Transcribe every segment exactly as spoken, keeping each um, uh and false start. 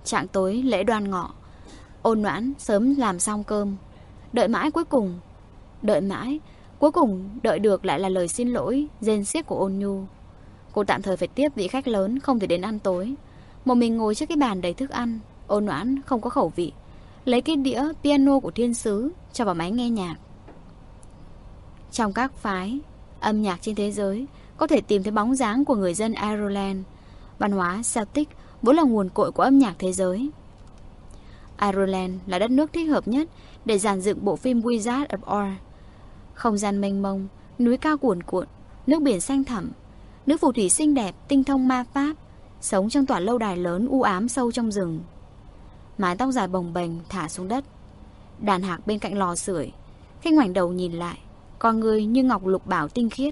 Trạng tối lễ đoan ngọ, Ôn Noãn sớm làm xong cơm. Đợi mãi cuối cùng Đợi mãi Cuối cùng đợi được lại là lời xin lỗi rên xiết của Ôn Nhu. Cô tạm thời phải tiếp vị khách lớn không thể đến ăn tối. Một mình ngồi trước cái bàn đầy thức ăn. Ôn Noãn không có khẩu vị, lấy cái đĩa piano của thiên sứ cho vào máy nghe nhạc. Trong các phái âm nhạc trên thế giới có thể tìm thấy bóng dáng của người dân Ireland. Văn hóa Celtic vốn là nguồn cội của âm nhạc thế giới. Ireland là đất nước thích hợp nhất để dàn dựng bộ phim Wizard of Oz. Không gian mênh mông, núi cao cuồn cuộn, nước biển xanh thẳm, nữ phù thủy xinh đẹp, tinh thông ma pháp, sống trong tòa lâu đài lớn u ám sâu trong rừng. Mái tóc dài bồng bềnh thả xuống đất. Đàn hạc bên cạnh lò sưởi. Khi ngoảnh đầu nhìn lại, con người như ngọc lục bảo tinh khiết.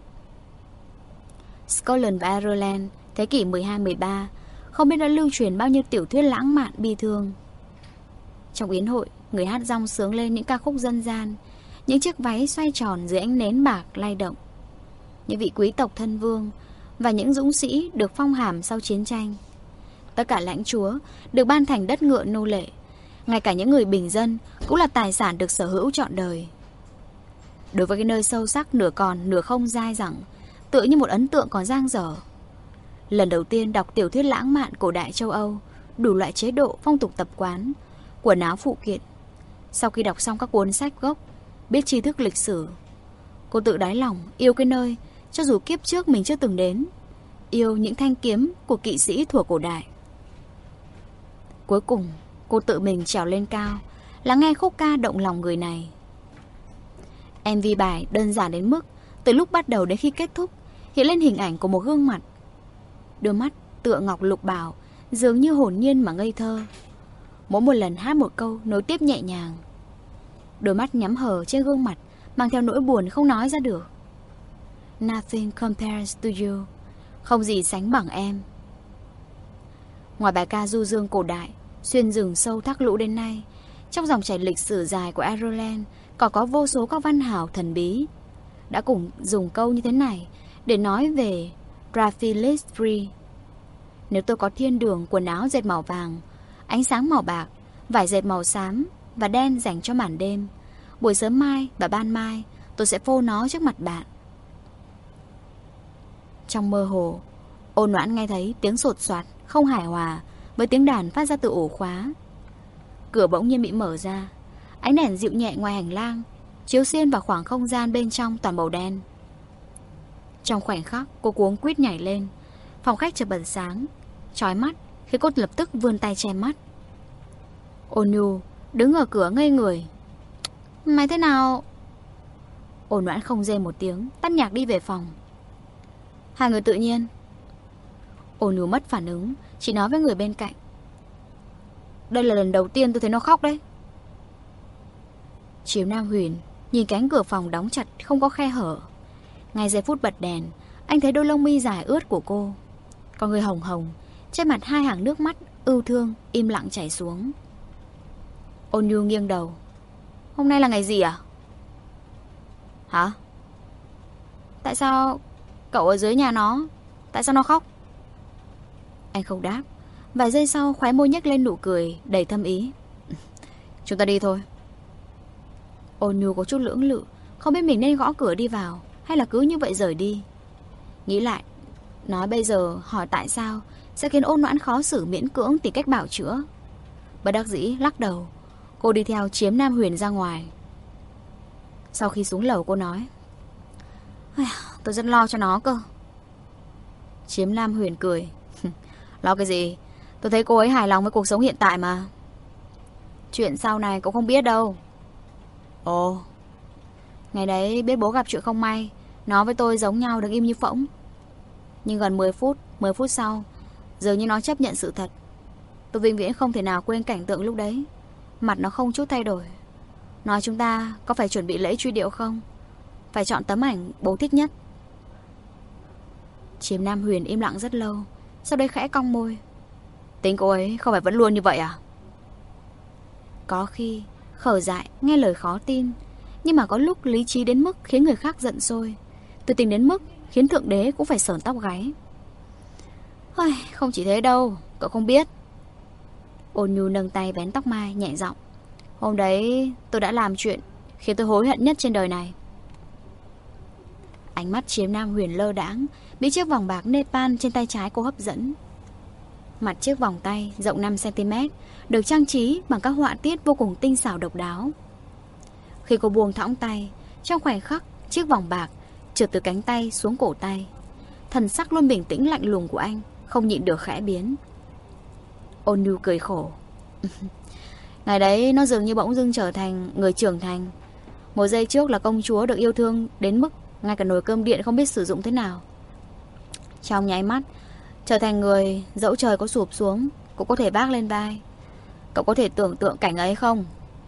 Scotland và Ireland thế kỷ mười hai mười ba không biết đã lưu truyền bao nhiêu tiểu thuyết lãng mạn bi thương. Trong yến hội, người hát rong sướng lên những ca khúc dân gian. Những chiếc váy xoay tròn dưới ánh nến bạc lay động. Những vị quý tộc thân vương và những dũng sĩ được phong hàm sau chiến tranh. Tất cả lãnh chúa được ban thành đất ngựa nô lệ. Ngay cả những người bình dân cũng là tài sản được sở hữu trọn đời. Đối với cái nơi sâu sắc nửa còn nửa không dai dẳng, tựa như một ấn tượng còn dang dở. Lần đầu tiên đọc tiểu thuyết lãng mạn cổ đại châu Âu, đủ loại chế độ, phong tục tập quán, quần áo phụ kiện. Sau khi đọc xong các cuốn sách gốc, biết tri thức lịch sử, cô tự đáy lòng yêu cái nơi cho dù kiếp trước mình chưa từng đến. Yêu những thanh kiếm của kỵ sĩ thuở cổ đại. Cuối cùng cô tự mình trèo lên cao, lắng nghe khúc ca động lòng người này. em vê bài đơn giản đến mức từ lúc bắt đầu đến khi kết thúc hiện lên hình ảnh của một gương mặt. Đôi mắt tựa ngọc lục bảo, dường như hồn nhiên mà ngây thơ. Mỗi một lần hát một câu nối tiếp nhẹ nhàng. Đôi mắt nhắm hờ trên gương mặt mang theo nỗi buồn không nói ra được. Nothing compares to you. Không gì sánh bằng em. Ngoài bài ca du dương cổ đại, xuyên rừng sâu thác lũ đến nay, trong dòng chảy lịch sử dài của Ireland còn có vô số các văn hào thần bí đã cùng dùng câu như thế này để nói về Raphilisfree. Nếu tôi có thiên đường quần áo dệt màu vàng, ánh sáng màu bạc, vải dệt màu xám và đen dành cho màn đêm, buổi sớm mai và ban mai tôi sẽ phô nó trước mặt bạn. Trong mơ hồ, Ôn Noãn nghe thấy tiếng sột soạt không hài hòa với tiếng đàn phát ra từ ổ khóa. Cửa bỗng nhiên bị mở ra. Ánh đèn dịu nhẹ ngoài hành lang chiếu xuyên vào khoảng không gian bên trong toàn màu đen. Trong khoảnh khắc cô cuống quýt nhảy lên. Phòng khách chợt bật sáng, chói mắt khi cô lập tức vươn tay che mắt. Ôn Nhu đứng ở cửa ngây người. Mày thế nào? Ôn Noãn không rên một tiếng, tắt nhạc đi về phòng. Hai người tự nhiên. Ôn Nhu mất phản ứng, chỉ nói với người bên cạnh. Đây là lần đầu tiên tôi thấy nó khóc đấy. Chiều Nam Huyền nhìn cánh cửa phòng đóng chặt không có khe hở. Ngay giây phút bật đèn, anh thấy đôi lông mi dài ướt của cô, con người hồng hồng, trên mặt hai hàng nước mắt ưu thương im lặng chảy xuống. Ôn Nhu nghiêng đầu. Hôm nay là ngày gì à? Hả? Tại sao cậu ở dưới nhà nó? Tại sao nó khóc? Anh không đáp. Vài giây sau khóe môi nhếch lên nụ cười đầy thâm ý. Chúng ta đi thôi. Ôn Nhu có chút lưỡng lự, không biết mình nên gõ cửa đi vào hay là cứ như vậy rời đi. Nghĩ lại, nói bây giờ hỏi tại sao sẽ khiến Ôn Noãn khó xử, miễn cưỡng tìm cách bảo chữa. Bất đắc dĩ lắc đầu, cô đi theo Chiếm Nam Huyền ra ngoài. Sau khi xuống lầu cô nói, tôi rất lo cho nó cơ. Chiếm Nam Huyền cười. Lo cái gì? Tôi thấy cô ấy hài lòng với cuộc sống hiện tại mà. Chuyện sau này cậu không biết đâu. Ồ. Ngày đấy biết bố gặp chuyện không may, nó với tôi giống nhau đứng im như phỗng. Nhưng gần mười phút mười phút sau, dường như nó chấp nhận sự thật. Tôi vĩnh viễn không thể nào quên cảnh tượng lúc đấy. Mặt nó không chút thay đổi. Nói chúng ta có phải chuẩn bị lễ truy điệu không? Phải chọn tấm ảnh bố thích nhất. Chiếm Nam Huyền im lặng rất lâu, sau đấy khẽ cong môi. Tính cô ấy không phải vẫn luôn như vậy à? Có khi khờ dại, nghe lời khó tin, nhưng mà có lúc lý trí đến mức khiến người khác giận sôi, từ tình đến mức khiến thượng đế cũng phải sởn tóc gáy. Không chỉ thế đâu, cậu không biết. Ôn Nhu nâng tay vén tóc Mai nhẹ giọng. Hôm đấy tôi đã làm chuyện khiến tôi hối hận nhất trên đời này. Ánh mắt Chiêm Nam Huyền lơ đãng, bị chiếc vòng bạc Nepal trên tay trái cô hấp dẫn. Mặt chiếc vòng tay rộng năm xăng ti mét được trang trí bằng các họa tiết vô cùng tinh xảo độc đáo. Khi cô buông thõng tay, trong khoảnh khắc chiếc vòng bạc trượt từ cánh tay xuống cổ tay. Thần sắc luôn bình tĩnh lạnh lùng của anh không nhịn được khẽ biến. Ôn Nhu cười khổ. Ngày đấy nó dường như bỗng dưng trở thành người trưởng thành. Một giây trước là công chúa được yêu thương đến mức ngay cả nồi cơm điện không biết sử dụng thế nào. Trong nháy mắt trở thành người dẫu trời có sụp xuống cũng có thể vác lên vai. Cậu có thể tưởng tượng cảnh ấy không?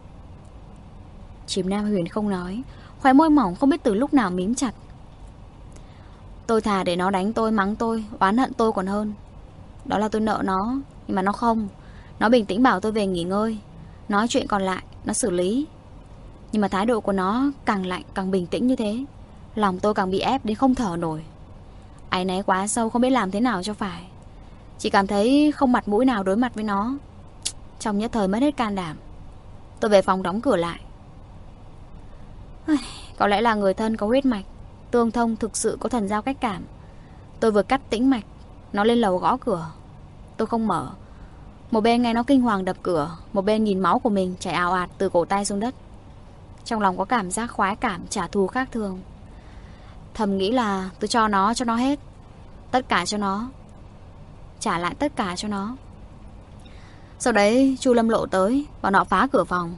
Chìm Nam Huyền không nói, khóe môi mỏng không biết từ lúc nào mím chặt. Tôi thà để nó đánh tôi, mắng tôi, oán hận tôi còn hơn. Đó là tôi nợ nó. Nhưng mà nó không. Nó bình tĩnh bảo tôi về nghỉ ngơi, nói chuyện còn lại nó xử lý. Nhưng mà thái độ của nó càng lạnh càng bình tĩnh như thế, lòng tôi càng bị ép đến không thở nổi. Áy náy quá sâu không biết làm thế nào cho phải. Chỉ cảm thấy không mặt mũi nào đối mặt với nó. Trong nhất thời mất hết can đảm. Tôi về phòng đóng cửa lại. Có lẽ là người thân có huyết mạch, tương thông thực sự có thần giao cách cảm. Tôi vừa cắt tĩnh mạch, nó lên lầu gõ cửa. Tôi không mở. Một bên nghe nó kinh hoàng đập cửa, một bên nhìn máu của mình chảy ào ạt từ cổ tay xuống đất. Trong lòng có cảm giác khoái cảm trả thù khác thường. Thầm nghĩ là tôi cho nó, cho nó hết. Tất cả cho nó. Trả lại tất cả cho nó. Sau đấy Chu Lâm Lộ tới, bảo nó phá cửa phòng.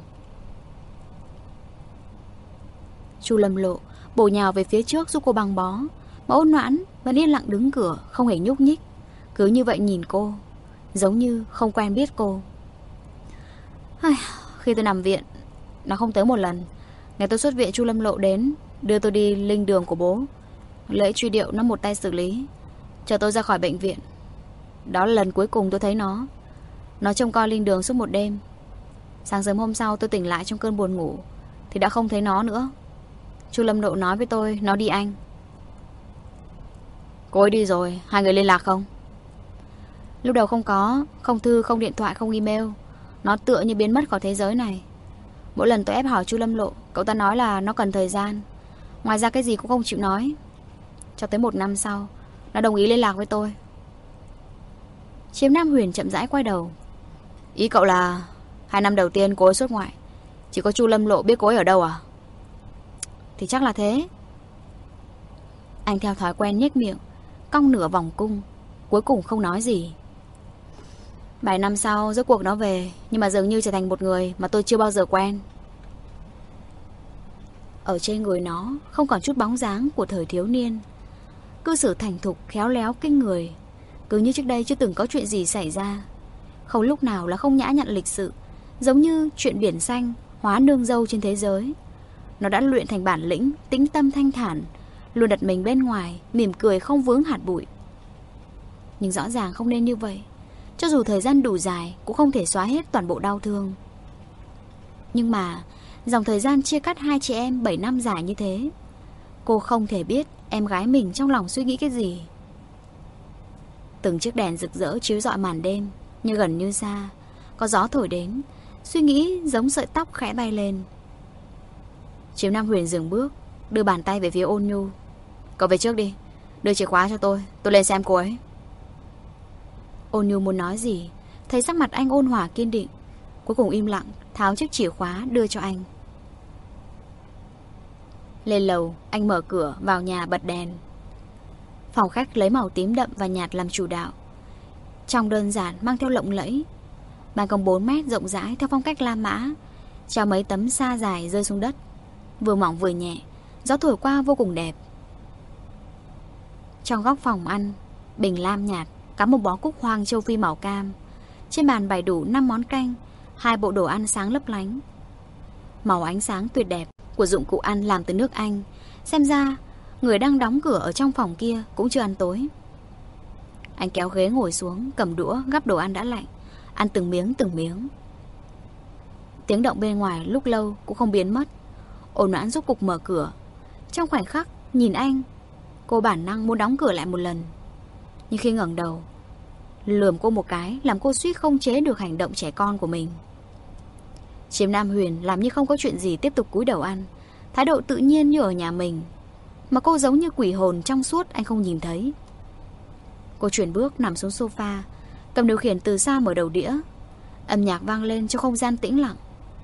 Chu Lâm Lộ bổ nhào về phía trước giúp cô băng bó. Mà Ôn Noãn vẫn yên lặng đứng cửa, không hề nhúc nhích, cứ như vậy nhìn cô, giống như không quen biết cô. Khi tôi nằm viện, nó không tới một lần. Ngày tôi xuất viện, Chu Lâm Lộ đến đưa tôi đi linh đường của bố. Lễ truy điệu nó một tay xử lý, chờ tôi ra khỏi bệnh viện. Đó là lần cuối cùng tôi thấy nó. Nó trông coi linh đường suốt một đêm. Sáng sớm hôm sau tôi tỉnh lại trong cơn buồn ngủ thì đã không thấy nó nữa. Chu Lâm Lộ nói với tôi nó đi Anh. Cô ấy đi rồi, hai người liên lạc không? Lúc đầu không có, không thư, không điện thoại, không email. Nó tựa như biến mất khỏi thế giới này. Mỗi lần tôi ép hỏi Chu Lâm Lộ, cậu ta nói là nó cần thời gian. Ngoài ra cái gì cũng không chịu nói. Cho tới một năm sau, nó đồng ý liên lạc với tôi. Chiêm Nam Huyền chậm rãi quay đầu. Ý cậu là hai năm đầu tiên cô ấy xuất ngoại, chỉ có Chu Lâm Lộ biết cô ấy ở đâu à? Thì chắc là thế. Anh theo thói quen nhếch miệng, cong nửa vòng cung, cuối cùng không nói gì. Vài năm sau rốt cuộc nó về, nhưng mà dường như trở thành một người mà tôi chưa bao giờ quen. Ở trên người nó không còn chút bóng dáng của thời thiếu niên. Cư xử thành thục, khéo léo, kinh người, cứ như trước đây chưa từng có chuyện gì xảy ra. Không lúc nào là không nhã nhặn lịch sự, giống như chuyện biển xanh hóa nương dâu trên thế giới. Nó đã luyện thành bản lĩnh, tĩnh tâm thanh thản, luôn đặt mình bên ngoài, mỉm cười không vướng hạt bụi. Nhưng rõ ràng không nên như vậy. Cho dù thời gian đủ dài cũng không thể xóa hết toàn bộ đau thương. Nhưng mà dòng thời gian chia cắt hai chị em bảy năm dài như thế, cô không thể biết em gái mình trong lòng suy nghĩ cái gì. Từng chiếc đèn rực rỡ chiếu rọi màn đêm, như gần như xa. Có gió thổi đến, suy nghĩ giống sợi tóc khẽ bay lên. Chiêm Nam Huyền dừng bước, đưa bàn tay về phía Ôn Nhu. Cậu về trước đi, đưa chìa khóa cho tôi, tôi lên xem cô ấy. Ôn Nhu muốn nói gì, thấy sắc mặt anh ôn hòa kiên định, cuối cùng im lặng tháo chiếc chìa khóa đưa cho anh. Lên lầu, anh mở cửa vào nhà bật đèn. Phòng khách lấy màu tím đậm và nhạt làm chủ đạo, trong đơn giản mang theo lộng lẫy. Ban công bốn mét rộng rãi theo phong cách La Mã, treo mấy tấm sa dài rơi xuống đất, vừa mỏng vừa nhẹ, gió thổi qua vô cùng đẹp. Trong góc phòng ăn, bình lam nhạt cắm một bó cúc hoang châu Phi màu cam. Trên bàn bày đủ năm món canh, hai bộ đồ ăn sáng lấp lánh. Màu ánh sáng tuyệt đẹp của dụng cụ ăn làm từ nước Anh. Xem ra người đang đóng cửa ở trong phòng kia cũng chưa ăn tối. Anh kéo ghế ngồi xuống, cầm đũa gắp đồ ăn đã lạnh, ăn từng miếng từng miếng. Tiếng động bên ngoài lúc lâu cũng không biến mất. Ôn Noãn rốt cục mở cửa. Trong khoảnh khắc nhìn anh, cô bản năng muốn đóng cửa lại một lần. Nhưng khi ngẩng đầu, lườm cô một cái, làm cô suýt không chế được hành động trẻ con của mình. Chiêm Nam Huyền làm như không có chuyện gì, tiếp tục cúi đầu ăn, thái độ tự nhiên như ở nhà mình. Mà cô giống như quỷ hồn trong suốt, anh không nhìn thấy. Cô chuyển bước nằm xuống sofa, cầm điều khiển từ xa mở đầu đĩa. Âm nhạc vang lên cho không gian tĩnh lặng.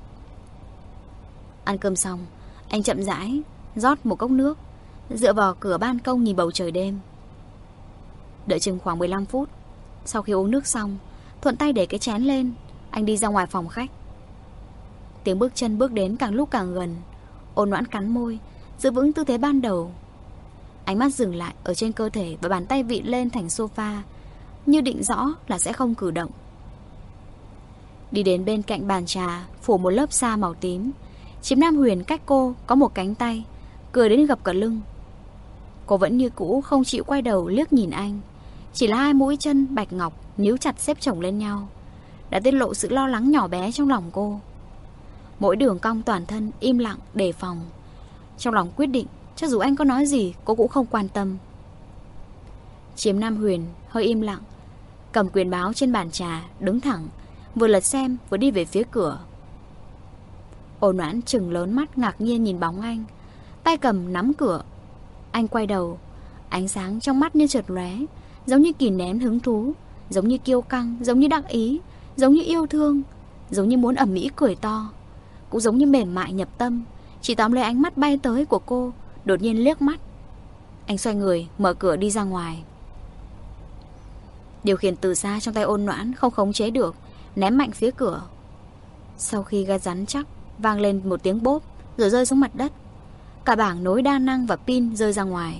Ăn cơm xong, anh chậm rãi rót một cốc nước, dựa vào cửa ban công nhìn bầu trời đêm. Đợi chừng khoảng mười lăm phút, sau khi uống nước xong, thuận tay để cái chén lên, anh đi ra ngoài phòng khách. Tiếng bước chân bước đến càng lúc càng gần. Ôn Noãn cắn môi, giữ vững tư thế ban đầu. Ánh mắt dừng lại ở trên cơ thể và bàn tay vịn lên thành sofa, như định rõ là sẽ không cử động. Đi đến bên cạnh bàn trà, phủ một lớp sa màu tím. Chiêm Nam Huyền cách cô có một cánh tay, cười đến gập cả lưng. Cô vẫn như cũ không chịu quay đầu liếc nhìn anh. Chỉ là hai mũi chân bạch ngọc níu chặt xếp chồng lên nhau đã tiết lộ sự lo lắng nhỏ bé trong lòng cô. Mỗi đường cong toàn thân im lặng đề phòng. Trong lòng quyết định, cho dù anh có nói gì cô cũng không quan tâm. Chiêm Nam Huyền hơi im lặng, cầm quyền báo trên bàn trà, đứng thẳng, vừa lật xem vừa đi về phía cửa. Ôn Noãn trừng lớn mắt ngạc nhiên nhìn bóng anh, tay cầm nắm cửa. Anh quay đầu, ánh sáng trong mắt như chợt lóe, giống như kìm nén hứng thú, giống như kiêu căng, giống như đắc ý, giống như yêu thương, giống như muốn ầm ĩ cười to, cũng giống như mềm mại nhập tâm, chỉ tóm lấy ánh mắt bay tới của cô, đột nhiên liếc mắt. Anh xoay người, mở cửa đi ra ngoài. Điều khiển từ xa trong tay Ôn Noãn không khống chế được, ném mạnh phía cửa. Sau khi ga rắn chắc, vang lên một tiếng bốp, rồi rơi xuống mặt đất. Cả bảng nối đa năng và pin rơi ra ngoài.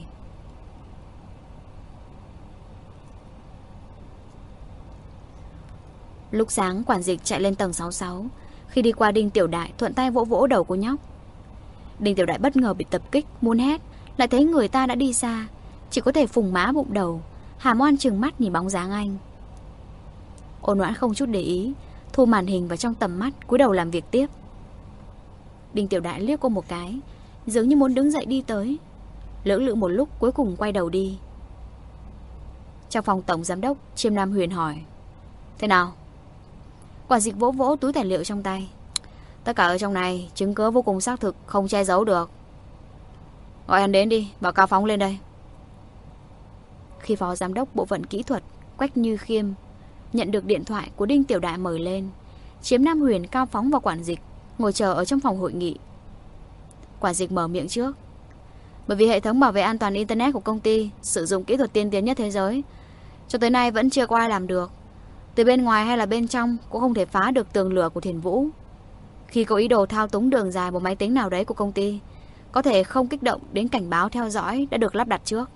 Lúc sáng quản dịch chạy lên tầng sáu mươi sáu. Khi đi qua Đinh Tiểu Đại, thuận tay vỗ vỗ đầu cô nhóc. Đinh Tiểu Đại bất ngờ bị tập kích, muốn hét, lại thấy người ta đã đi xa, chỉ có thể phùng má bụng đầu, hàm oan trừng mắt nhìn bóng dáng anh. Ôn Noãn không chút để ý, thu màn hình vào trong tầm mắt, cúi đầu làm việc tiếp. Đinh Tiểu Đại liếc cô một cái, dường như muốn đứng dậy đi tới, lưỡng lự một lúc cuối cùng quay đầu đi. Trong phòng tổng giám đốc, Chiêm Nam Huyền hỏi: thế nào? Quản dịch vỗ vỗ túi tài liệu trong tay. Tất cả ở trong này chứng cứ vô cùng xác thực, không che giấu được. Gọi hắn đến đi, bảo Cao Phóng lên đây. Khi phó giám đốc bộ phận kỹ thuật Quách Như Khiêm nhận được điện thoại của Đinh Tiểu Đại mời lên, Chiêm Nam Huyền, Cao Phóng và quản dịch ngồi chờ ở trong phòng hội nghị. Quản dịch mở miệng trước: bởi vì hệ thống bảo vệ an toàn internet của công ty sử dụng kỹ thuật tiên tiến nhất thế giới, cho tới nay vẫn chưa có ai làm được. Từ bên ngoài hay là bên trong cũng không thể phá được tường lửa của Thiền Vũ. Khi có ý đồ thao túng đường dài một máy tính nào đấy của công ty, có thể không kích động đến cảnh báo theo dõi đã được lắp đặt trước.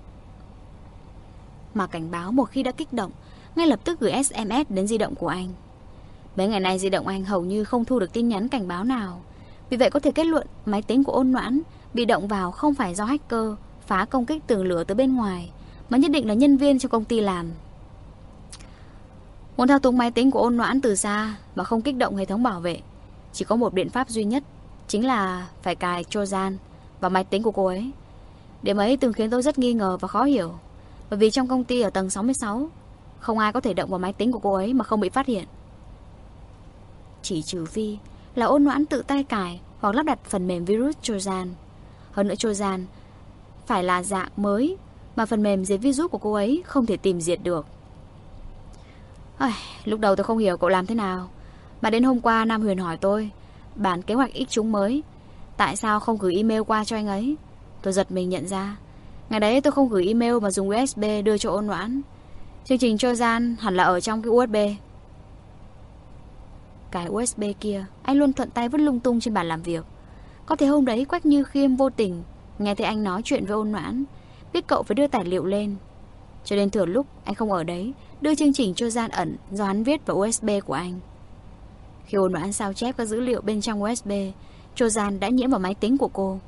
Mà cảnh báo một khi đã kích động, ngay lập tức gửi ét em ét đến di động của anh. Mấy ngày nay di động anh hầu như không thu được tin nhắn cảnh báo nào. Vì vậy có thể kết luận máy tính của Ôn Noãn bị động vào không phải do hacker phá công kích tường lửa từ bên ngoài, mà nhất định là nhân viên trong công ty làm. Muốn thao túng máy tính của Ôn Noãn từ xa và không kích động hệ thống bảo vệ, chỉ có một biện pháp duy nhất, chính là phải cài Trojan vào máy tính của cô ấy. Điểm ấy từng khiến tôi rất nghi ngờ và khó hiểu, bởi vì trong công ty ở tầng sáu mươi sáu, không ai có thể động vào máy tính của cô ấy mà không bị phát hiện. Chỉ trừ phi là Ôn Noãn tự tay cài hoặc lắp đặt phần mềm virus Trojan. Hơn nữa Trojan phải là dạng mới mà phần mềm diệt virus của cô ấy không thể tìm diệt được. À, lúc đầu tôi không hiểu cậu làm thế nào, mà đến hôm qua Nam Huyền hỏi tôi bản kế hoạch X chúng mới, tại sao không gửi email qua cho anh ấy. Tôi giật mình nhận ra ngày đấy tôi không gửi email mà dùng u ét bê đưa cho Ôn Noãn. Chương trình Trojan hẳn là ở trong cái u ét bê. Cái u ét bê kia anh luôn thuận tay vứt lung tung trên bàn làm việc. Có thể hôm đấy Quách Như Khiêm vô tình nghe thấy anh nói chuyện với Ôn Noãn, biết cậu phải đưa tài liệu lên, cho nên thừa lúc anh không ở đấy đưa chương trình Trojan ẩn do hắn viết vào u ét bê của anh. Khi Ôn Noãn sao chép các dữ liệu bên trong u ét bê, Trojan đã nhiễm vào máy tính của cô.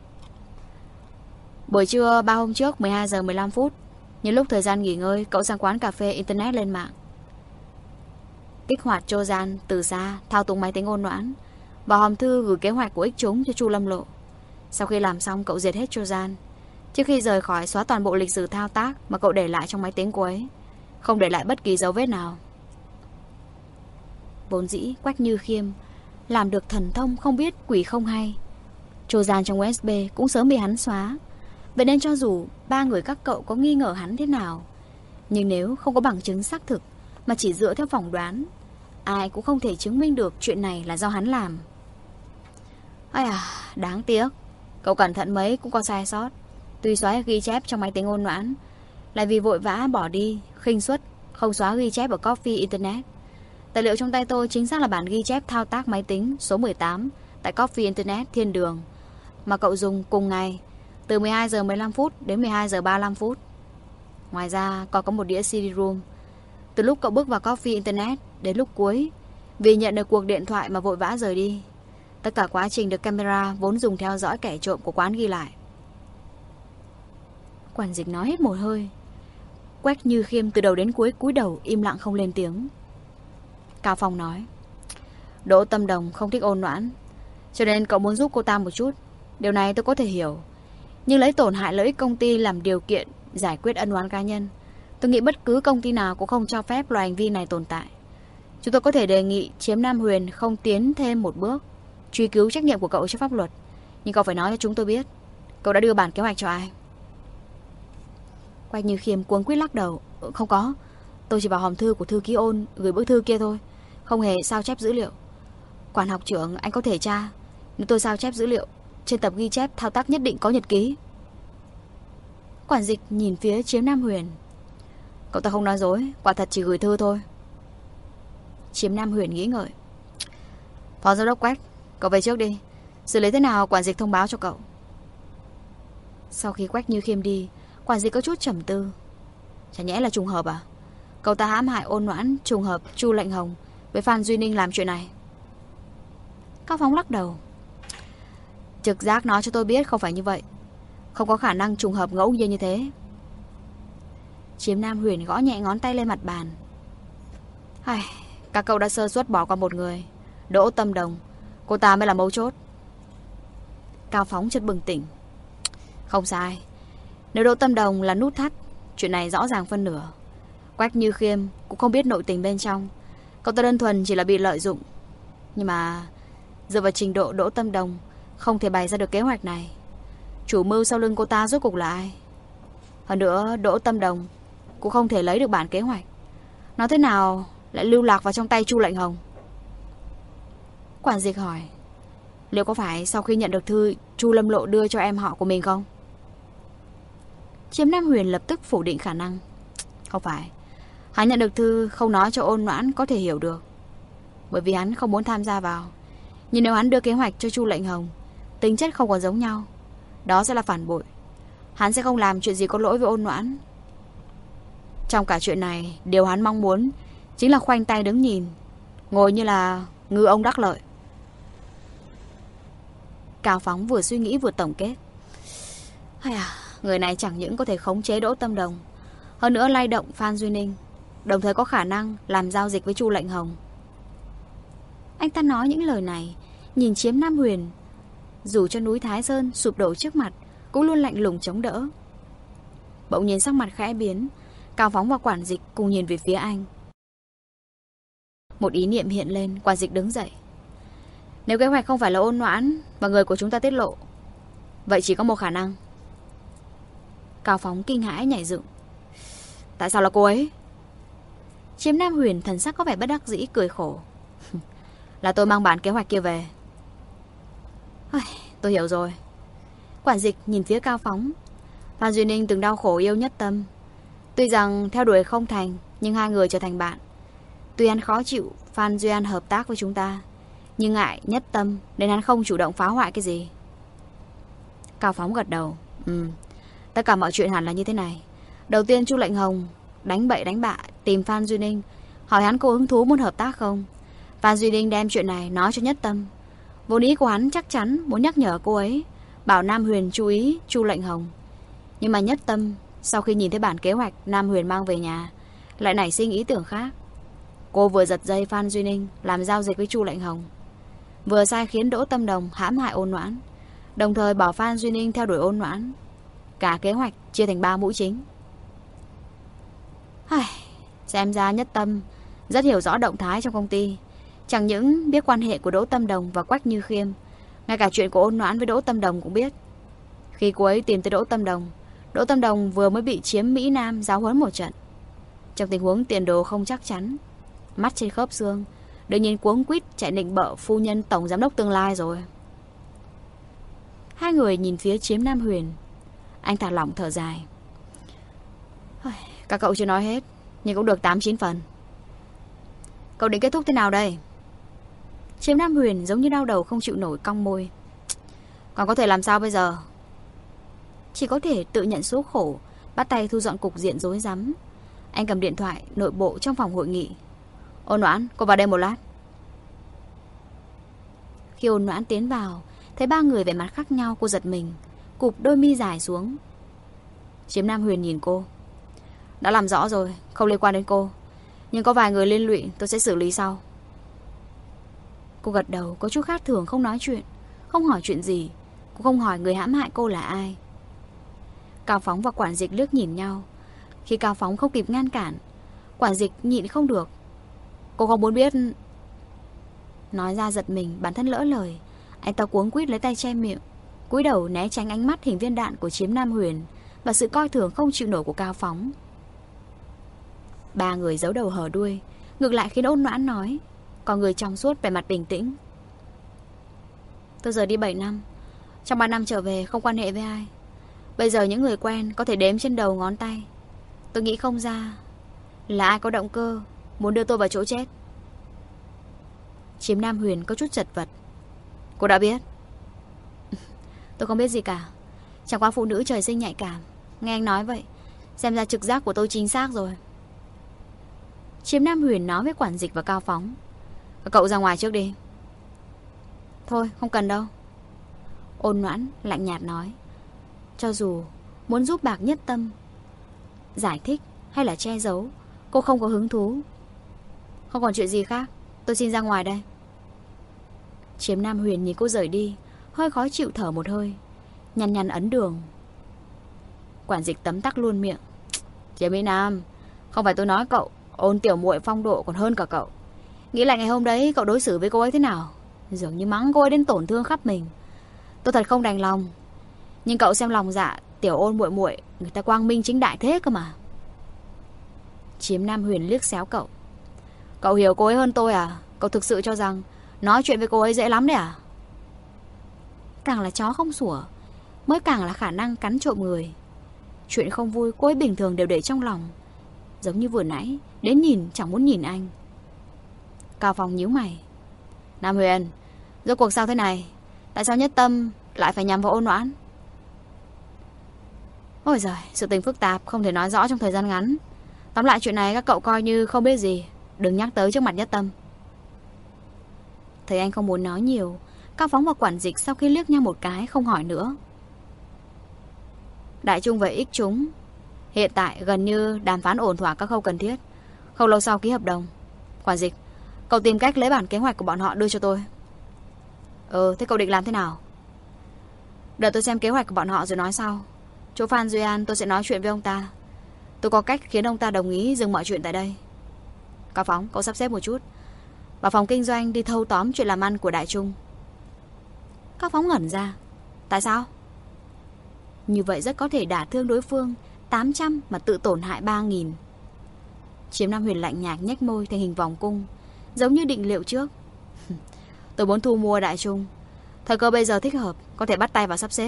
Buổi trưa ba hôm trước mười hai giờ mười lăm phút, nhân lúc thời gian nghỉ ngơi, cậu sang quán cà phê internet lên mạng, kích hoạt Trojan từ xa, thao túng máy tính Ôn Noãn, và hòm thư gửi kế hoạch của X chúng cho Chu Lâm Lộ. Sau khi làm xong, cậu diệt hết Trojan. Trước khi rời khỏi, xóa toàn bộ lịch sử thao tác mà cậu để lại trong máy tính cô ấy, không để lại bất kỳ dấu vết nào. Vốn dĩ Quách Như Khiêm làm được thần thông không biết quỷ không hay, trò gian trong u ét bê cũng sớm bị hắn xóa. Vậy nên cho dù ba người các cậu có nghi ngờ hắn thế nào, nhưng nếu không có bằng chứng xác thực mà chỉ dựa theo phỏng đoán, ai cũng không thể chứng minh được chuyện này là do hắn làm. Ây à, đáng tiếc. Cậu cẩn thận mấy cũng có sai sót. Tuy xóa ghi chép trong máy tính Ôn Noãn, lại vì vội vã bỏ đi, khinh suất, không xóa ghi chép ở Coffee Internet. Tài liệu trong tay tôi chính xác là bản ghi chép thao tác máy tính số mười tám tại Coffee Internet Thiên Đường, mà cậu dùng cùng ngày, từ mười hai giờ mười lăm phút đến mười hai giờ ba mươi lăm phút. Ngoài ra còn có một đĩa xê đê-ROM. Từ lúc cậu bước vào Coffee Internet đến lúc cuối, vì nhận được cuộc điện thoại mà vội vã rời đi. Tất cả quá trình được camera vốn dùng theo dõi kẻ trộm của quán ghi lại. Quản dịch nói hết một hơi. Quách Như Khiêm từ đầu đến cuối cúi đầu im lặng không lên tiếng. Cao Phong nói, Đỗ Tâm Đồng không thích Ôn Noãn, cho nên cậu muốn giúp cô ta một chút. Điều này tôi có thể hiểu, nhưng lấy tổn hại lợi ích công ty làm điều kiện giải quyết ân oán cá nhân, tôi nghĩ bất cứ công ty nào cũng không cho phép loại hành vi này tồn tại. Chúng tôi có thể đề nghị Chiếm Nam Huyền không tiến thêm một bước, truy cứu trách nhiệm của cậu trước pháp luật. Nhưng cậu phải nói cho chúng tôi biết, cậu đã đưa bản kế hoạch cho ai? Quách Như Khiêm cuống quýt lắc đầu. Không có, tôi chỉ vào hòm thư của thư ký Ôn gửi bức thư kia thôi, không hề sao chép dữ liệu. Quản học trưởng, anh có thể tra, nếu tôi sao chép dữ liệu, trên tập ghi chép thao tác nhất định có nhật ký. Quản dịch nhìn phía Chiếm Nam Huyền. Cậu ta không nói dối, quả thật chỉ gửi thư thôi. Chiếm Nam Huyền nghĩ ngợi. Phó giám đốc Quách, cậu về trước đi, xử lý thế nào quản dịch thông báo cho cậu. Sau khi Quách Như Khiêm đi, quản dịch có chút trầm tư. Chả nhẽ là trùng hợp à? Cậu ta hãm hại Ôn Noãn, trùng hợp Chu Lệnh Hồng với Phan Duy Ninh làm chuyện này. Cao Phong lắc đầu. Trực giác nói cho tôi biết không phải như vậy, không có khả năng trùng hợp ngẫu nhiên như thế. Chiếm Nam Huyền gõ nhẹ ngón tay lên mặt bàn. Ai, các cậu đã sơ suất bỏ qua một người, Đỗ Tâm Đồng. Cô ta mới là mấu chốt. Cao Phóng chợt bừng tỉnh. Không sai, nếu Đỗ Tâm Đồng là nút thắt, chuyện này rõ ràng phân nửa. Quách Như Khiêm cũng không biết nội tình bên trong, cậu ta đơn thuần chỉ là bị lợi dụng. Nhưng mà dựa vào trình độ Đỗ Tâm Đồng, không thể bày ra được kế hoạch này. Chủ mưu sau lưng cô ta rốt cuộc là ai? Hơn nữa Đỗ Tâm Đồng cũng không thể lấy được bản kế hoạch, nó thế nào lại lưu lạc vào trong tay Chu Lệnh Hồng? Quản dịch hỏi, liệu có phải sau khi nhận được thư Chu Lâm Lộ đưa cho em họ của mình không? Chiếm Nam Huyền lập tức phủ định khả năng. Không phải, hắn nhận được thư không nói cho Ôn Noãn có thể hiểu được, bởi vì hắn không muốn tham gia vào. Nhưng nếu hắn đưa kế hoạch cho Chu Lệnh Hồng, tính chất không còn giống nhau, đó sẽ là phản bội. Hắn sẽ không làm chuyện gì có lỗi với Ôn Noãn. Trong cả chuyện này, điều hắn mong muốn chính là khoanh tay đứng nhìn, ngồi như là ngư ông đắc lợi. Cao Phóng vừa suy nghĩ vừa tổng kết. Hay à, người này chẳng những có thể khống chế Đỗ Tâm Đồng, hơn nữa lay động Phan Duy Ninh, đồng thời có khả năng làm giao dịch với Chu Lệnh Hồng. Anh ta nói những lời này, nhìn Chiếm Nam Huyền, dù cho núi Thái Sơn sụp đổ trước mặt, cũng luôn lạnh lùng chống đỡ. Bỗng nhiên sắc mặt khẽ biến, Cao Phóng và quản dịch cùng nhìn về phía anh. Một ý niệm hiện lên, quản dịch đứng dậy. Nếu kế hoạch không phải là Ôn Noãn và người của chúng ta tiết lộ, vậy chỉ có một khả năng. Cao Phóng kinh hãi nhảy dựng. Tại sao là cô ấy? Chiếm Nam Huyền thần sắc có vẻ bất đắc dĩ cười khổ. Là tôi mang bản kế hoạch kia về. Tôi hiểu rồi. Quản dịch nhìn phía Cao Phóng. Phan Duy Ninh từng đau khổ yêu Nhất Tâm, tuy rằng theo đuổi không thành, nhưng hai người trở thành bạn. Tuy hắn khó chịu Phan Duy An hợp tác với chúng ta, nhưng ngại Nhất Tâm nên hắn không chủ động phá hoại cái gì. Cao Phóng gật đầu. Ừ, tất cả mọi chuyện hẳn là như thế này. Đầu tiên Chu Lệnh Hồng đánh bậy đánh bạ tìm Phan Duy Ninh, hỏi hắn có hứng thú muốn hợp tác không. Phan Duy Ninh đem chuyện này nói cho Nhất Tâm. Vốn ý của hắn chắc chắn muốn nhắc nhở cô ấy, bảo Nam Huyền chú ý Chu Lệnh Hồng. Nhưng mà Nhất Tâm sau khi nhìn thấy bản kế hoạch Nam Huyền mang về nhà, lại nảy sinh ý tưởng khác. Cô vừa giật dây Phan Duy Ninh làm giao dịch với Chu Lệnh Hồng, vừa sai khiến Đỗ Tâm Đồng hãm hại Ôn Noãn, đồng thời bảo Phan Duy Ninh theo đuổi Ôn Noãn. Cả kế hoạch chia thành ba mũi chính. Xem ra Nhất Tâm rất hiểu rõ động thái trong công ty. Chẳng những biết quan hệ của Đỗ Tâm Đồng và Quách Như Khiêm, ngay cả chuyện của Ôn Noãn với Đỗ Tâm Đồng cũng biết. Khi cô ấy tìm tới Đỗ Tâm Đồng, Đỗ Tâm Đồng vừa mới bị chiếm Mỹ Nam giáo huấn một trận. Trong tình huống tiền đồ không chắc chắn, mắt trên khớp xương, đương nhiên cuống quýt chạy nịnh bợ phu nhân tổng giám đốc tương lai rồi. Hai người nhìn phía Chiếm Nam Huyền. Anh thả lỏng thở dài. Các cậu chưa nói hết, nhưng cũng được tám chín phần. Cậu định kết thúc thế nào đây? Chiếm Nam Huyền giống như đau đầu không chịu nổi, cong môi. Còn có thể làm sao bây giờ? Chỉ có thể tự nhận số khổ, bắt tay thu dọn cục diện rối rắm. Anh cầm điện thoại nội bộ trong phòng hội nghị. Ôn Noãn, cô vào đây một lát. Khi Ôn Noãn tiến vào, thấy ba người vẻ mặt khác nhau, cô giật mình, cụp đôi mi dài xuống. Chiếm Nam Huyền nhìn cô. Đã làm rõ rồi, không liên quan đến cô, nhưng có vài người liên lụy, tôi sẽ xử lý sau. Cô gật đầu, có chút khác thường, không nói chuyện, không hỏi chuyện gì. Cô không hỏi người hãm hại cô là ai. Cao Phóng và Quản Dịch liếc nhìn nhau. Khi Cao Phóng không kịp ngăn cản, Quản Dịch nhịn không được. Cô không muốn biết. Nói ra giật mình, bản thân lỡ lời. Anh ta cuống quýt lấy tay che miệng, cúi đầu né tránh ánh mắt hình viên đạn của Chiếm Nam Huyền và sự coi thường không chịu nổi của Cao Phóng. Ba người giấu đầu hở đuôi, ngược lại khiến Ôn Noãn nói, còn người trong suốt vẻ mặt bình tĩnh. Tôi rời đi bảy năm, trong ba năm trở về không quan hệ với ai. Bây giờ những người quen có thể đếm trên đầu ngón tay. Tôi nghĩ không ra là ai có động cơ muốn đưa tôi vào chỗ chết. Chiếm Nam Huyền có chút chật vật. Cô đã biết? Tôi không biết gì cả, chẳng qua phụ nữ trời sinh nhạy cảm. Nghe anh nói vậy, xem ra trực giác của tôi chính xác rồi. Chiếm Nam Huyền nói với Quản Dịch và Cao Phóng. Các cậu ra ngoài trước đi. Thôi không cần đâu. Ôn Noãn lạnh nhạt nói. Cho dù muốn giúp Bạc Nhất Tâm giải thích hay là che giấu, cô không có hứng thú. Không còn chuyện gì khác, tôi xin ra ngoài đây. Chiếm Nam Huyền nhìn cô rời đi, hơi khó chịu thở một hơi, nhăn nhăn ấn đường. Quản Dịch tấm tắc luôn miệng. Chiếm Mỹ Nam, không phải tôi nói cậu, Ôn tiểu muội phong độ còn hơn cả cậu. Nghĩ lại ngày hôm đấy cậu đối xử với cô ấy thế nào, dường như mắng cô ấy đến tổn thương khắp mình. Tôi thật không đành lòng. Nhưng cậu xem lòng dạ tiểu Ôn muội muội, người ta quang minh chính đại thế cơ mà. Chiếm Nam Huyền liếc xéo cậu. Cậu hiểu cô ấy hơn tôi à? Cậu thực sự cho rằng nói chuyện với cô ấy dễ lắm đấy à? Càng là chó không sủa, mới càng là khả năng cắn trộm người. Chuyện không vui cô ấy bình thường đều để trong lòng. Giống như vừa nãy, đến nhìn chẳng muốn nhìn anh. Cao Phong nhíu mày. Nam Huyền, rốt cuộc sao thế này? Tại sao Nhất Tâm lại phải nhắm vào Ôn Noãn? Ôi giời, sự tình phức tạp, không thể nói rõ trong thời gian ngắn. Tóm lại chuyện này các cậu coi như không biết gì, đừng nhắc tới trước mặt Nhất Tâm. Thấy anh không muốn nói nhiều, Cao Phóng và Quản Dịch sau khi liếc nhau một cái không hỏi nữa. Đại Trung và Ích Chúng hiện tại gần như đàm phán ổn thỏa các khâu cần thiết. Không lâu sau ký hợp đồng. Quản Dịch, cậu tìm cách lấy bản kế hoạch của bọn họ đưa cho tôi. Ừ, thế cậu định làm thế nào? Đợi tôi xem kế hoạch của bọn họ rồi nói sau. Chỗ Phan Duy An tôi sẽ nói chuyện với ông ta. Tôi có cách khiến ông ta đồng ý dừng mọi chuyện tại đây. Cao Phóng, cậu sắp xếp một chút, vào phòng kinh doanh đi thâu tóm chuyện làm ăn của Đại Trung. Cao Phóng ngẩn ra. Tại sao? Như vậy rất có thể đả thương đối phương tám trăm mà tự tổn hại ba nghìn. Chiếm Nam Huyền lạnh nhạt nhếch môi thành hình vòng cung, giống như định liệu trước. Tôi muốn thu mua Đại Trung, thời cơ bây giờ thích hợp, có thể bắt tay vào sắp xếp.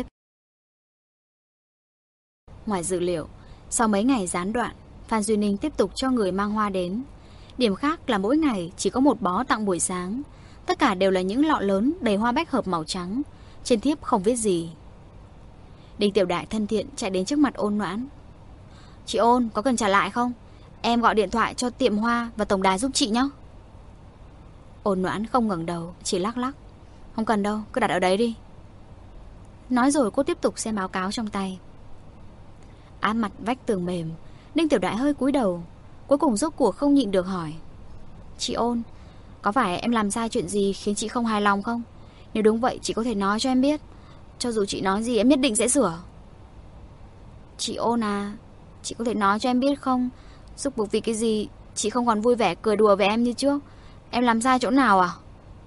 Ngoài dự liệu, sau mấy ngày gián đoạn, Phan Duy Ninh tiếp tục cho người mang hoa đến. Điểm khác là mỗi ngày chỉ có một bó tặng buổi sáng. Tất cả đều là những lọ lớn đầy hoa bách hợp màu trắng. Trên thiếp không viết gì. Đinh Tiểu Đại thân thiện chạy đến trước mặt Ôn Noãn. Chị Ôn, có cần trả lại không? Em gọi điện thoại cho tiệm hoa và tổng đài giúp chị nhé. Ôn Noãn không ngẩng đầu, chỉ lắc lắc. Không cần đâu, cứ đặt ở đấy đi. Nói rồi cô tiếp tục xem báo cáo trong tay. Áp mặt vách tường mềm, Đinh Tiểu Đại hơi cúi đầu. Cuối cùng rốt cuộc không nhịn được hỏi. Chị Ôn, có phải em làm sai chuyện gì khiến chị không hài lòng không? Nếu đúng vậy chị có thể nói cho em biết. Cho dù chị nói gì em nhất định sẽ sửa. Chị Ôn à, chị có thể nói cho em biết không, rốt cuộc vì cái gì Chị không còn vui vẻ cười đùa với em như trước. Em làm sai chỗ nào à?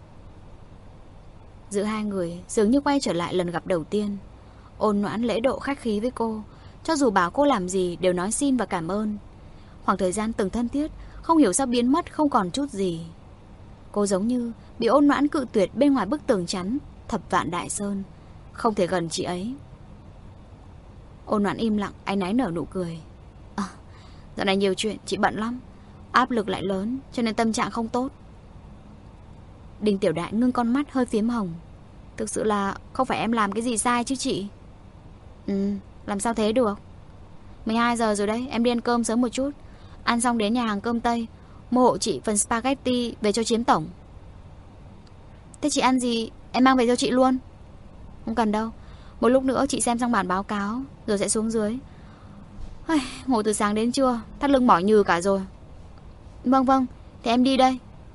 Giữa hai người dường như quay trở lại lần gặp đầu tiên. Ôn Noãn lễ độ khách khí với cô, cho dù bảo cô làm gì đều nói xin và cảm ơn. Khoảng thời gian từng thân thiết không hiểu sao biến mất không còn chút gì. Cô giống như bị Ôn Noãn cự tuyệt bên ngoài bức tường chắn thập vạn đại sơn, không thể gần chị ấy. Ôn Noãn im lặng, áy náy nở nụ cười. À, dạo này nhiều chuyện, chị bận lắm, áp lực lại lớn, cho nên tâm trạng không tốt. Đinh Tiểu Đại ngưng con mắt hơi phiếm hồng. Thực sự là không phải em làm cái gì sai chứ chị? Ừ, làm sao thế được? mười hai giờ rồi đấy, em đi ăn cơm sớm một chút. Ăn xong đến nhà hàng cơm Tây, mua hộ chị phần spaghetti về cho Chiếm tổng. Thế chị ăn gì, em mang về cho chị luôn. Không cần đâu, một lúc nữa chị xem xong bản báo cáo rồi sẽ xuống dưới. Ai, ngồi từ sáng đến trưa, thắt lưng mỏi nhừ cả rồi. Vâng vâng, thì em đi đây.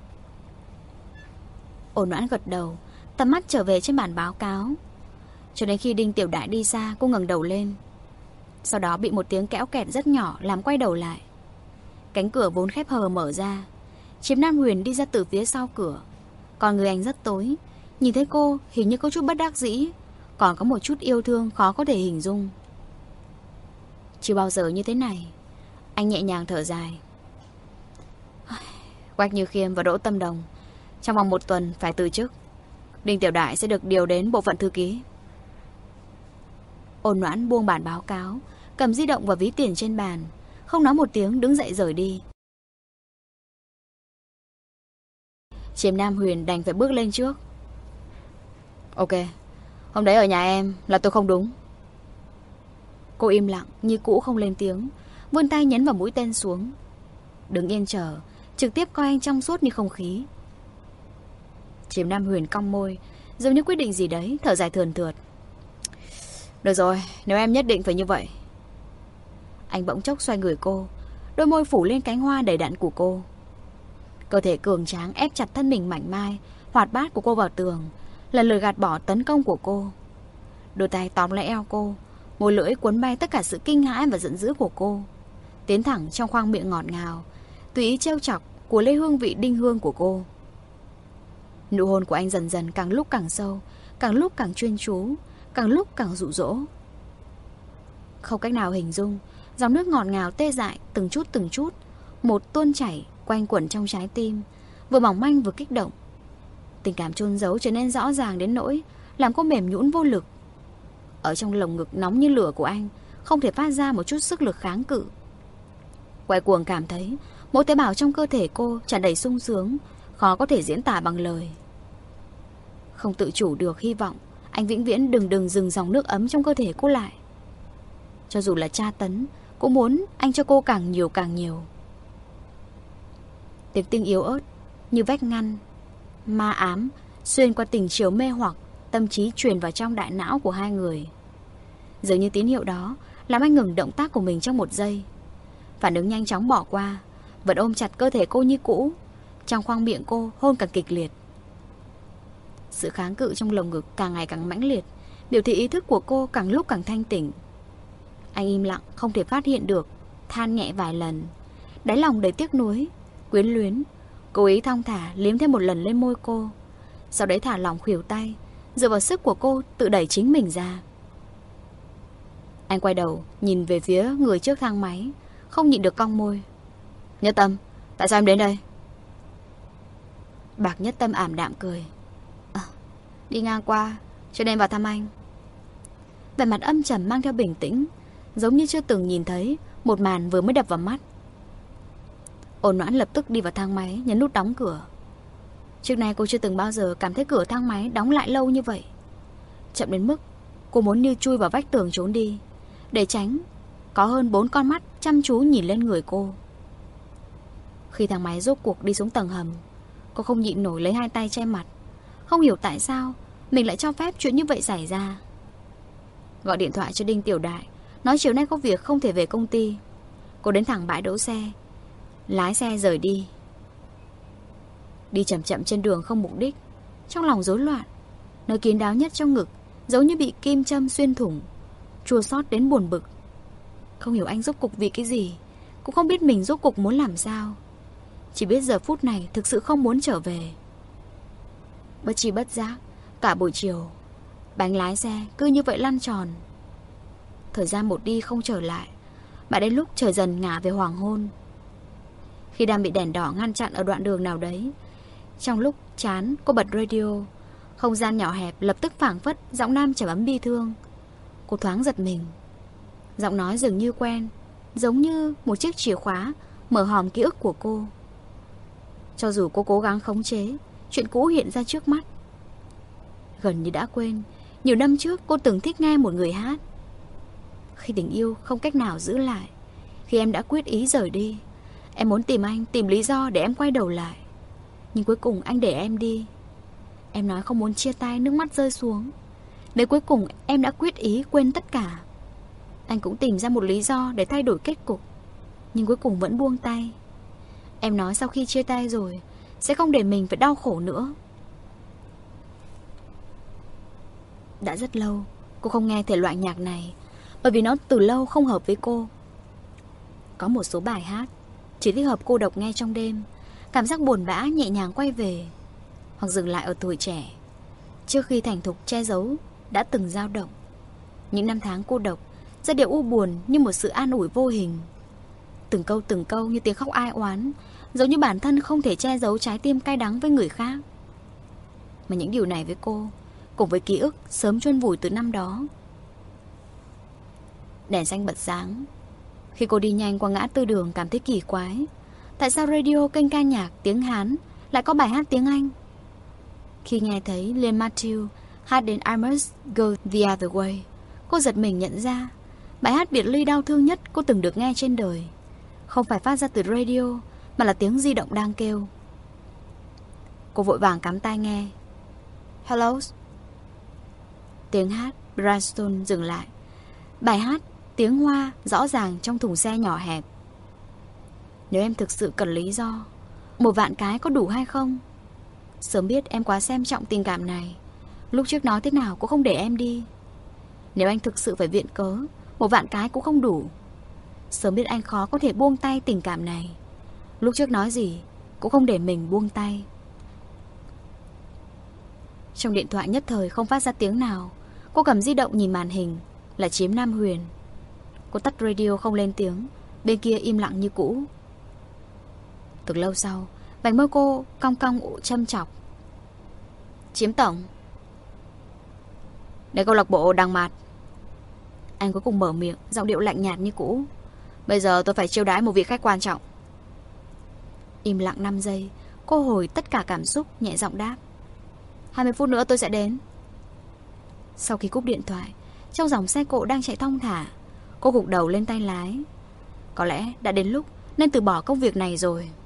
Ôn Noãn gật đầu, tầm mắt trở về trên bản báo cáo. Cho đến khi Đinh Tiểu Đại đi xa, cô ngẩng đầu lên. Sau đó bị một tiếng kẽo kẹt rất nhỏ làm quay đầu lại. Cánh cửa vốn khép hờ mở ra. Chiếm Nam Huyền đi ra từ phía sau cửa. Còn người anh rất tối, nhìn thấy cô hình như có chút bất đắc dĩ, còn có một chút yêu thương khó có thể hình dung. Chưa bao giờ như thế này. Anh nhẹ nhàng thở dài. Quách Như Khiêm và Đỗ Tâm Đồng trong vòng một tuần phải từ chức. Đinh Tiểu Đại sẽ được điều đến bộ phận thư ký. Ôn Noãn buông bản báo cáo, cầm di động và ví tiền trên bàn, không nói một tiếng đứng dậy rời đi. Chiếm Nam Huyền đành phải bước lên trước. Ok, hôm đấy ở nhà em là tôi không đúng. Cô im lặng như cũ không lên tiếng, vươn tay nhấn vào mũi tên xuống. Đứng yên chờ, trực tiếp coi anh trong suốt như không khí. Chiếm Nam Huyền cong môi, giống như quyết định gì đấy, thở dài thườn thượt. Được rồi, nếu em nhất định phải như vậy. Anh bỗng chốc xoay người cô, đôi môi phủ lên cánh hoa đầy đặn của cô. Cơ thể cường tráng ép chặt thân mình mảnh mai, hoạt bát của cô vào tường, lần lượt gạt bỏ tấn công của cô. Đôi tay tóm lấy eo cô, môi lưỡi cuốn bay tất cả sự kinh hãi và giận dữ của cô, tiến thẳng trong khoang miệng ngọt ngào, tùy ý trêu chọc của lê hương vị đinh hương của cô. Nụ hôn của anh dần dần càng lúc càng sâu, càng lúc càng chuyên chú, càng lúc càng dụ dỗ. Không cách nào hình dung, dòng nước ngọt ngào tê dại từng chút từng chút một tuôn chảy quanh quẩn trong trái tim, vừa mỏng manh vừa kích động. Tình cảm chôn giấu trở nên rõ ràng đến nỗi làm cô mềm nhũn vô lực. Ở trong lồng ngực nóng như lửa của anh không thể phát ra một chút sức lực kháng cự. Quay cuồng cảm thấy mỗi tế bào trong cơ thể cô tràn đầy sung sướng, khó có thể diễn tả bằng lời. Không tự chủ được hy vọng anh vĩnh viễn đừng đừng dừng dòng nước ấm trong cơ thể cô lại. Cho dù là tra tấn, cũng muốn anh cho cô càng nhiều càng nhiều. Tiếng tinh yếu ớt như vách ngăn, ma ám xuyên qua tình chiều mê hoặc, tâm trí truyền vào trong đại não của hai người. Dường như tín hiệu đó làm anh ngừng động tác của mình trong một giây. Phản ứng nhanh chóng bỏ qua, vẫn ôm chặt cơ thể cô như cũ. Trong khoang miệng cô hôn càng kịch liệt. Sự kháng cự trong lồng ngực càng ngày càng mãnh liệt, biểu thị ý thức của cô càng lúc càng thanh tỉnh. Anh im lặng không thể phát hiện được, than nhẹ vài lần, đáy lòng đầy tiếc nuối, quyến luyến. Cố ý thong thả liếm thêm một lần lên môi cô, sau đấy thả lỏng khuỷu tay, dựa vào sức của cô tự đẩy chính mình ra. Anh quay đầu nhìn về phía người trước thang máy, không nhịn được cong môi. Nhất Tâm, tại sao em đến đây? Bạc Nhất Tâm ảm đạm cười. À, đi ngang qua cho nên vào thăm anh. Vẻ mặt âm trầm mang theo bình tĩnh, giống như chưa từng nhìn thấy một màn vừa mới đập vào mắt. Ôn Noãn lập tức đi vào thang máy, nhấn nút đóng cửa. Trước nay cô chưa từng bao giờ cảm thấy cửa thang máy đóng lại lâu như vậy. Chậm đến mức cô muốn như chui vào vách tường trốn đi, để tránh có hơn bốn con mắt chăm chú nhìn lên người cô. Khi thang máy rốt cuộc đi xuống tầng hầm, cô không nhịn nổi lấy hai tay che mặt. Không hiểu tại sao mình lại cho phép chuyện như vậy xảy ra. Gọi điện thoại cho Đinh Tiểu Đại, nói chiều nay có việc không thể về công ty. Cô đến thẳng bãi đỗ xe, lái xe rời đi. Đi chậm chậm trên đường không mục đích, trong lòng rối loạn. Nơi kín đáo nhất trong ngực giống như bị kim châm xuyên thủng, chua xót đến buồn bực. Không hiểu anh rốt cục vì cái gì, cũng không biết mình rốt cục muốn làm sao. Chỉ biết giờ phút này thực sự không muốn trở về. Bất chi bất giác, cả buổi chiều, bánh lái xe cứ như vậy lăn tròn. Thời gian một đi không trở lại, mà đến lúc trời dần ngả về hoàng hôn. Khi đang bị đèn đỏ ngăn chặn ở đoạn đường nào đấy, trong lúc chán cô bật radio. Không gian nhỏ hẹp lập tức phảng phất giọng nam trầm ấm bi thương. Cô thoáng giật mình. Giọng nói dường như quen, giống như một chiếc chìa khóa mở hòm ký ức của cô. Cho dù cô cố gắng khống chế, chuyện cũ hiện ra trước mắt. Gần như đã quên, nhiều năm trước cô từng thích nghe một người hát. Khi tình yêu không cách nào giữ lại, khi em đã quyết ý rời đi, em muốn tìm anh, tìm lý do để em quay đầu lại. Nhưng cuối cùng anh để em đi. Em nói không muốn chia tay, nước mắt rơi xuống. Nếu cuối cùng em đã quyết ý quên tất cả, anh cũng tìm ra một lý do để thay đổi kết cục, nhưng cuối cùng vẫn buông tay. Em nói sau khi chia tay rồi sẽ không để mình phải đau khổ nữa. Đã rất lâu cô không nghe thể loại nhạc này, bởi vì nó từ lâu không hợp với cô. Có một số bài hát chỉ thích hợp cô độc nghe trong đêm. Cảm giác buồn bã nhẹ nhàng quay về, hoặc dừng lại ở tuổi trẻ, trước khi thành thục che giấu đã từng dao động. Những năm tháng cô độc, giai điệu u buồn như một sự an ủi vô hình. Từng câu từng câu như tiếng khóc ai oán, giống như bản thân không thể che giấu trái tim cay đắng với người khác. Mà những điều này với cô, cùng với ký ức sớm chôn vùi từ năm đó. Đèn xanh bật sáng. Khi cô đi nhanh qua ngã tư đường cảm thấy kỳ quái. Tại sao radio kênh ca nhạc tiếng Hán lại có bài hát tiếng Anh? Khi nghe thấy Liam Matthew hát đến I Must Go The Other Way, cô giật mình nhận ra bài hát biệt ly đau thương nhất cô từng được nghe trên đời không phải phát ra từ radio, mà là tiếng di động đang kêu. Cô vội vàng cắm tai nghe. Hello. Tiếng hát Bryanston dừng lại. Bài hát tiếng Hoa rõ ràng trong thùng xe nhỏ hẹp. Nếu em thực sự cần lý do, một vạn cái có đủ hay không? Sớm biết em quá xem trọng tình cảm này, lúc trước nói thế nào cũng không để em đi. Nếu anh thực sự phải viện cớ, một vạn cái cũng không đủ. Sớm biết anh khó có thể buông tay tình cảm này, lúc trước nói gì cũng không để mình buông tay. Trong điện thoại nhất thời không phát ra tiếng nào. Cô cầm di động nhìn màn hình, là Chiếm Nam Huyền. Cô tắt radio không lên tiếng. Bên kia im lặng như cũ. Từ lâu sau, vành môi cô cong cong châm chọc. Chiếm tổng. Để câu lạc bộ Đằng Mạt. Anh cuối cùng mở miệng, giọng điệu lạnh nhạt như cũ. Bây giờ tôi phải chiêu đãi một vị khách quan trọng. Im lặng năm giây, cô hồi tất cả cảm xúc, nhẹ giọng đáp. hai mươi phút nữa tôi sẽ đến. Sau khi cúp điện thoại, trong dòng xe cộ đang chạy thong thả, cô gục đầu lên tay lái. Có lẽ đã đến lúc nên từ bỏ công việc này rồi.